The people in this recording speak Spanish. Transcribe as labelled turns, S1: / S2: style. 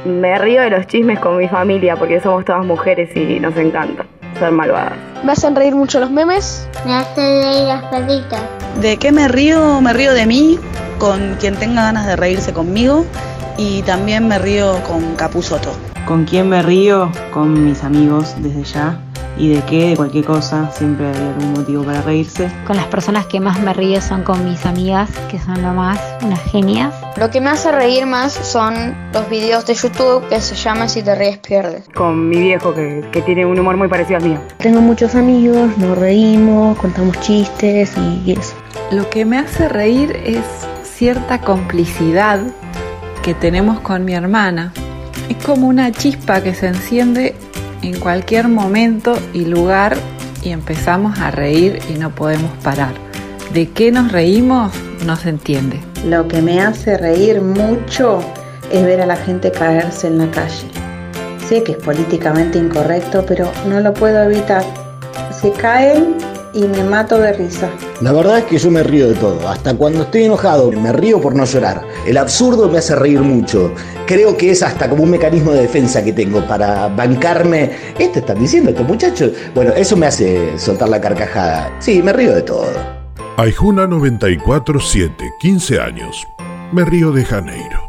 S1: Me río de los chismes con mi familia porque somos todas mujeres y nos encanta ser malvadas.
S2: Me hacen reír mucho los memes.
S3: Me hacen reír las perritas.
S4: ¿De qué me río? Me río de mí, con quien tenga ganas de reírse conmigo, y también me río con Capusotto.
S5: ¿Con quién me río? Con mis amigos desde ya. ¿Y de qué? De cualquier cosa, siempre hay algún motivo para reírse.
S6: Con las personas que más me río son con mis amigas, que son lo más, unas genias.
S7: Lo que me hace reír más son los videos de YouTube que se llaman Si te ríes pierdes.
S1: Con mi viejo que tiene un humor muy parecido al mío.
S8: Tengo muchos amigos, nos reímos, contamos chistes y eso.
S9: Lo que me hace reír es cierta complicidad que tenemos con mi hermana. Es como una chispa que se enciende en cualquier momento y lugar y empezamos a reír y no podemos parar. ¿De qué nos reímos? No se entiende.
S10: Lo que me hace reír mucho es ver a la gente caerse en la calle. Sé que es políticamente incorrecto, pero no lo puedo evitar. Se caen y me mato de risa.
S11: La verdad es que yo me río de todo, hasta cuando estoy enojado me río por no llorar. El absurdo me hace reír mucho. Creo que es hasta como un mecanismo de defensa que tengo para bancarme. ¿Esto están diciendo estos muchachos? Bueno, eso me hace soltar la carcajada. Sí, me río de todo.
S12: Aijuna 94.7, 15 años. Me río de Janeiro.